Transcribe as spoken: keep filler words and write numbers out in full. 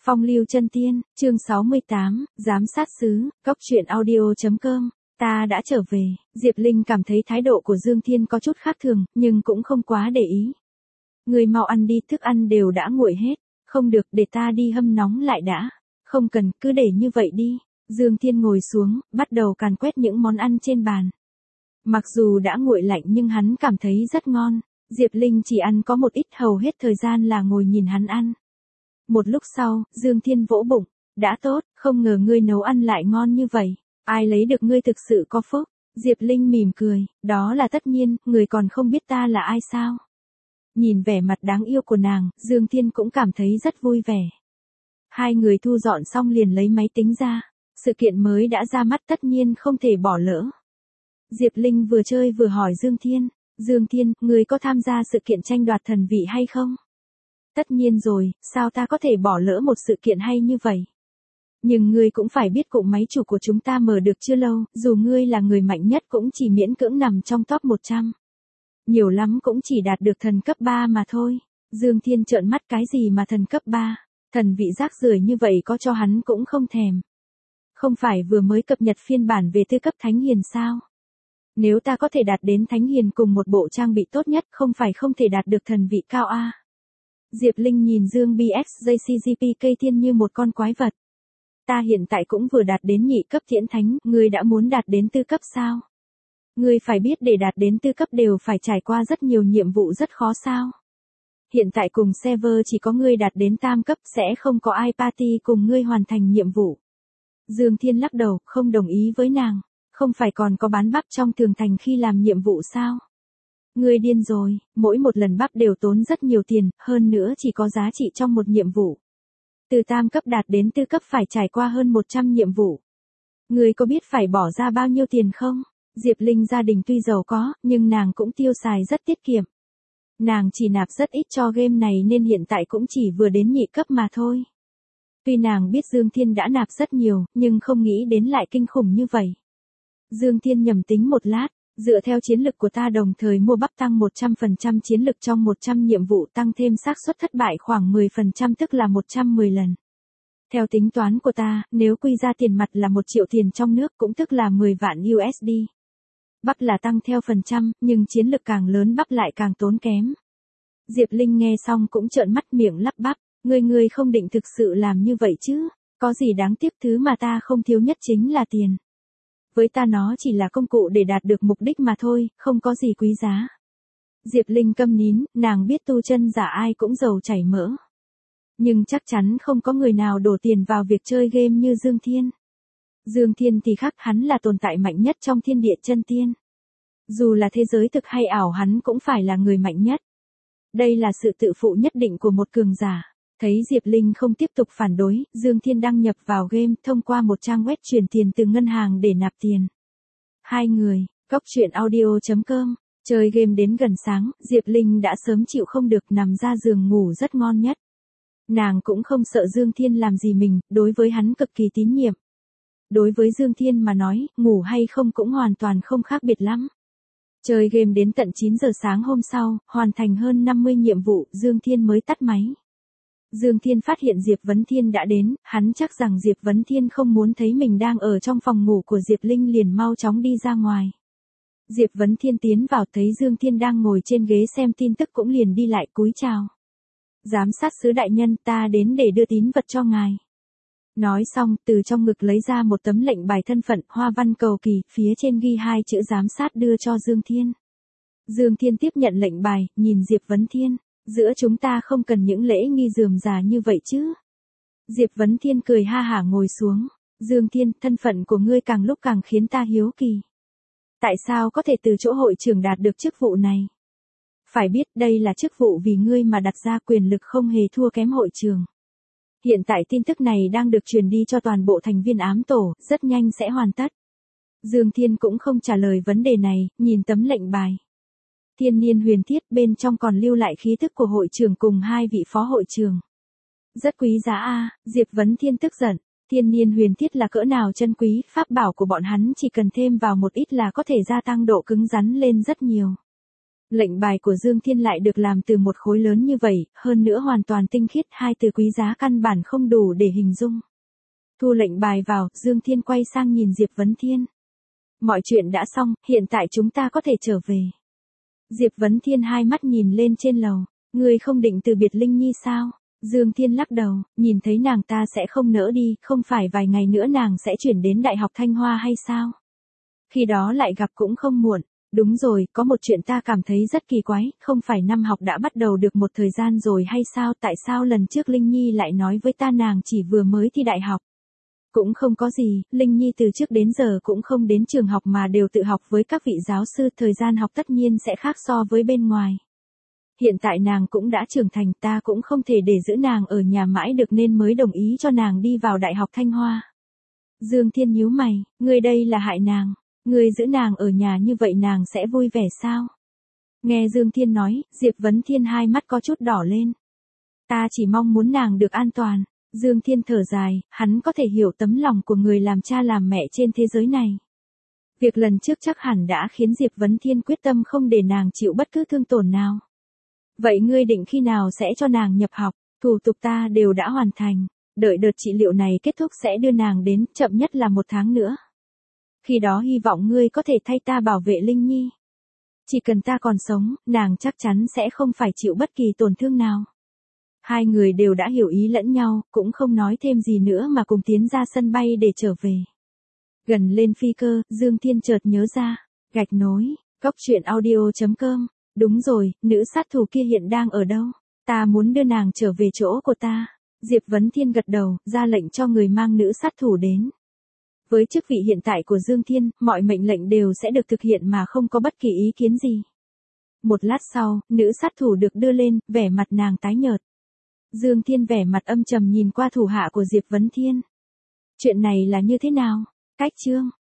Phong lưu chân tiên, chương sáu mươi tám, giám sát sứ, cốc truyện audio.com, ta đã trở về. Diệp Linh cảm thấy thái độ của Dương Thiên có chút khác thường, nhưng cũng không quá để ý. Người mau ăn đi, thức ăn đều đã nguội hết. Không được, để ta đi hâm nóng lại đã. Không cần, cứ để như vậy đi. Dương Thiên ngồi xuống, bắt đầu càn quét những món ăn trên bàn. Mặc dù đã nguội lạnh nhưng hắn cảm thấy rất ngon. Diệp Linh chỉ ăn có một ít, hầu hết thời gian là ngồi nhìn hắn ăn. Một lúc sau, Dương Thiên vỗ bụng, đã tốt, không ngờ ngươi nấu ăn lại ngon như vậy, ai lấy được ngươi thực sự có phúc. Diệp Linh mỉm cười, đó là tất nhiên, người còn không biết ta là ai sao. Nhìn vẻ mặt đáng yêu của nàng, Dương Thiên cũng cảm thấy rất vui vẻ. Hai người thu dọn xong liền lấy máy tính ra, sự kiện mới đã ra mắt tất nhiên không thể bỏ lỡ. Diệp Linh vừa chơi vừa hỏi Dương Thiên, Dương Thiên, ngươi có tham gia sự kiện tranh đoạt thần vị hay không? Tất nhiên rồi, sao ta có thể bỏ lỡ một sự kiện hay như vậy? Nhưng ngươi cũng phải biết cụm máy chủ của chúng ta mở được chưa lâu, dù ngươi là người mạnh nhất cũng chỉ miễn cưỡng nằm trong top một trăm. Nhiều lắm cũng chỉ đạt được thần cấp ba mà thôi. Dương Thiên trợn mắt, cái gì mà thần cấp ba, thần vị rác rưởi như vậy có cho hắn cũng không thèm. Không phải vừa mới cập nhật phiên bản về tư cấp thánh hiền sao? Nếu ta có thể đạt đến thánh hiền cùng một bộ trang bị tốt nhất, không phải không thể đạt được thần vị cao a. Diệp Linh nhìn Dương bê ích gi xê giê pê cây thiên như một con quái vật. Ta hiện tại cũng vừa đạt đến nhị cấp thiện thánh, ngươi đã muốn đạt đến tư cấp sao? Ngươi phải biết để đạt đến tư cấp đều phải trải qua rất nhiều nhiệm vụ rất khó sao? Hiện tại cùng server chỉ có ngươi đạt đến tam cấp, sẽ không có ai party cùng ngươi hoàn thành nhiệm vụ. Dương Thiên lắc đầu, không đồng ý với nàng. Không phải còn có bán bắp trong tường thành khi làm nhiệm vụ sao? Ngươi điên rồi, mỗi một lần bắp đều tốn rất nhiều tiền, hơn nữa chỉ có giá trị trong một nhiệm vụ. Từ tam cấp đạt đến tư cấp phải trải qua hơn một trăm nhiệm vụ. Ngươi có biết phải bỏ ra bao nhiêu tiền không? Diệp Linh gia đình tuy giàu có, nhưng nàng cũng tiêu xài rất tiết kiệm. Nàng chỉ nạp rất ít cho game này nên hiện tại cũng chỉ vừa đến nhị cấp mà thôi. Tuy nàng biết Dương Thiên đã nạp rất nhiều, nhưng không nghĩ đến lại kinh khủng như vậy. Dương Thiên nhầm tính một lát, dựa theo chiến lực của ta đồng thời mua bắp tăng một trăm phần trăm chiến lực trong một trăm nhiệm vụ, tăng thêm xác suất thất bại khoảng mười phần trăm, tức là một trăm mười lần. Theo tính toán của ta, nếu quy ra tiền mặt là một triệu tiền trong nước cũng tức là mười vạn u ét đê. Bắp là tăng theo phần trăm, nhưng chiến lực càng lớn bắp lại càng tốn kém. Diệp Linh nghe xong cũng trợn mắt miệng lắp bắp, ngươi ngươi không định thực sự làm như vậy chứ, có gì đáng tiếc, thứ mà ta không thiếu nhất chính là tiền. Với ta nó chỉ là công cụ để đạt được mục đích mà thôi, không có gì quý giá. Diệp Linh câm nín, nàng biết tu chân giả ai cũng giàu chảy mỡ. Nhưng chắc chắn không có người nào đổ tiền vào việc chơi game như Dương Thiên. Dương Thiên thì khác, hắn là tồn tại mạnh nhất trong thiên địa chân tiên. Dù là thế giới thực hay ảo hắn cũng phải là người mạnh nhất. Đây là sự tự phụ nhất định của một cường giả. Thấy Diệp Linh không tiếp tục phản đối, Dương Thiên đăng nhập vào game thông qua một trang web chuyển tiền từ ngân hàng để nạp tiền. Hai người, cốc truyện audio.com, chơi game đến gần sáng, Diệp Linh đã sớm chịu không được nằm ra giường ngủ rất ngon nhất. Nàng cũng không sợ Dương Thiên làm gì mình, đối với hắn cực kỳ tín nhiệm. Đối với Dương Thiên mà nói, ngủ hay không cũng hoàn toàn không khác biệt lắm. Chơi game đến tận chín giờ sáng hôm sau, hoàn thành hơn năm mươi nhiệm vụ, Dương Thiên mới tắt máy. Dương Thiên phát hiện Diệp Vấn Thiên đã đến, hắn chắc rằng Diệp Vấn Thiên không muốn thấy mình đang ở trong phòng ngủ của Diệp Linh liền mau chóng đi ra ngoài. Diệp Vấn Thiên tiến vào thấy Dương Thiên đang ngồi trên ghế xem tin tức cũng liền đi lại cúi chào. Giám sát sứ đại nhân, ta đến để đưa tín vật cho ngài. Nói xong, từ trong ngực lấy ra một tấm lệnh bài thân phận, hoa văn cầu kỳ, phía trên ghi hai chữ giám sát đưa cho Dương Thiên. Dương Thiên tiếp nhận lệnh bài, nhìn Diệp Vấn Thiên. Giữa chúng ta không cần những lễ nghi rườm rà như vậy chứ. Diệp Vấn Thiên cười ha hả ngồi xuống. Dương Thiên, thân phận của ngươi càng lúc càng khiến ta hiếu kỳ. Tại sao có thể từ chỗ hội trưởng đạt được chức vụ này? Phải biết đây là chức vụ vì ngươi mà đặt ra, quyền lực không hề thua kém hội trưởng. Hiện tại tin tức này đang được truyền đi cho toàn bộ thành viên ám tổ, rất nhanh sẽ hoàn tất. Dương Thiên cũng không trả lời vấn đề này, nhìn tấm lệnh bài. Thiên niên huyền thiết, bên trong còn lưu lại khí tức của hội trưởng cùng hai vị phó hội trưởng. Rất quý giá a. Diệp Vấn Thiên tức giận. Thiên niên huyền thiết là cỡ nào chân quý, pháp bảo của bọn hắn chỉ cần thêm vào một ít là có thể gia tăng độ cứng rắn lên rất nhiều. Lệnh bài của Dương Thiên lại được làm từ một khối lớn như vậy, hơn nữa hoàn toàn tinh khiết, hai từ quý giá căn bản không đủ để hình dung. Thu lệnh bài vào, Dương Thiên quay sang nhìn Diệp Vấn Thiên. Mọi chuyện đã xong, hiện tại chúng ta có thể trở về. Diệp Vấn Thiên hai mắt nhìn lên trên lầu. Ngươi không định từ biệt Linh Nhi sao? Dương Thiên lắc đầu, nhìn thấy nàng ta sẽ không nỡ đi, không phải vài ngày nữa nàng sẽ chuyển đến Đại học Thanh Hoa hay sao? Khi đó lại gặp cũng không muộn. Đúng rồi, có một chuyện ta cảm thấy rất kỳ quái, không phải năm học đã bắt đầu được một thời gian rồi hay sao? Tại sao lần trước Linh Nhi lại nói với ta nàng chỉ vừa mới thi đại học? Cũng không có gì, Linh Nhi từ trước đến giờ cũng không đến trường học mà đều tự học với các vị giáo sư, thời gian học tất nhiên sẽ khác so với bên ngoài. Hiện tại nàng cũng đã trưởng thành, ta cũng không thể để giữ nàng ở nhà mãi được nên mới đồng ý cho nàng đi vào Đại học Thanh Hoa. Dương Thiên nhíu mày, ngươi đây là hại nàng, ngươi giữ nàng ở nhà như vậy nàng sẽ vui vẻ sao? Nghe Dương Thiên nói, Diệp Vấn Thiên hai mắt có chút đỏ lên. Ta chỉ mong muốn nàng được an toàn. Dương Thiên thở dài, hắn có thể hiểu tấm lòng của người làm cha làm mẹ trên thế giới này. Việc lần trước chắc hẳn đã khiến Diệp Vấn Thiên quyết tâm không để nàng chịu bất cứ thương tổn nào. Vậy ngươi định khi nào sẽ cho nàng nhập học? Thủ tục ta đều đã hoàn thành, đợi đợt trị liệu này kết thúc sẽ đưa nàng đến, chậm nhất là một tháng nữa. Khi đó hy vọng ngươi có thể thay ta bảo vệ Linh Nhi. Chỉ cần ta còn sống, nàng chắc chắn sẽ không phải chịu bất kỳ tổn thương nào. Hai người đều đã hiểu ý lẫn nhau, cũng không nói thêm gì nữa mà cùng tiến ra sân bay để trở về. Gần lên phi cơ, Dương Thiên chợt nhớ ra, gạch nối, góc truyện audio chấm com. Đúng rồi, nữ sát thủ kia hiện đang ở đâu? Ta muốn đưa nàng trở về chỗ của ta. Diệp Vấn Thiên gật đầu, ra lệnh cho người mang nữ sát thủ đến. Với chức vị hiện tại của Dương Thiên, mọi mệnh lệnh đều sẽ được thực hiện mà không có bất kỳ ý kiến gì. Một lát sau, nữ sát thủ được đưa lên, vẻ mặt nàng tái nhợt. Dương Thiên vẻ mặt âm trầm nhìn qua thủ hạ của Diệp Vấn Thiên. Chuyện này là như thế nào? Cách chương